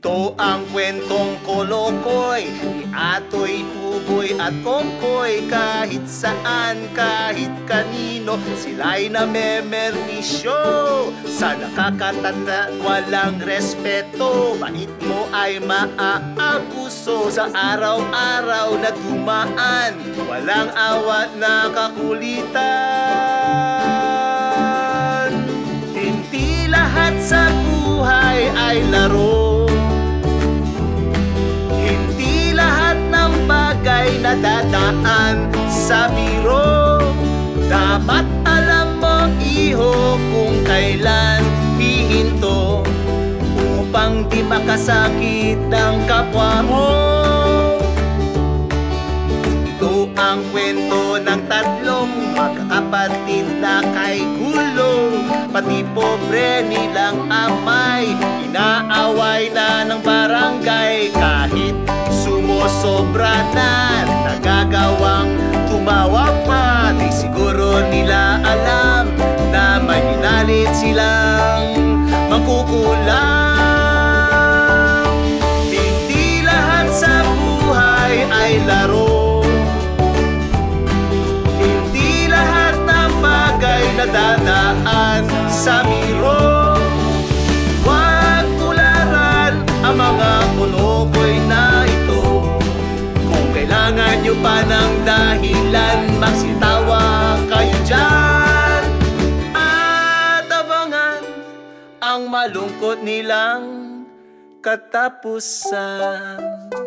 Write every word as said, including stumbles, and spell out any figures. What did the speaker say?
Ito ang kwentong kolokoy ni Atoy, Tuboy at Kongkoy. Kahit saan, kahit kanino, sila'y namemernisyo. Sa nakakatanda, walang respeto. Bait mo ay maaabuso. Sa araw-araw na dumaan, walang awat na kakulitan. Hindi lahat sa buhay ay laro. Hindi lahat ng bagay na dadaan sa biro. Dapat alam mo, iho, kung kailan hihinto, upang di makasakit ang kapwa mo. Ito ang kwento ng tatlong magkakapatid na kay gulo. Pati pobre nilang amay, inaaway na ng barangay. Kahit sumusobra na, nagagawang tumawa pa. Di siguro nila alam na may minalit silang mangkukulam. Hindi lahat sa buhay ay laro. Hindi lahat ng bagay na dadaan sa biro. Huwag tularan ang mga kolokoy na ito. Kung kailangan nyo pa ng dahilan, magsitawa kayo dyan at abangan ang malungkot nilang katapusan.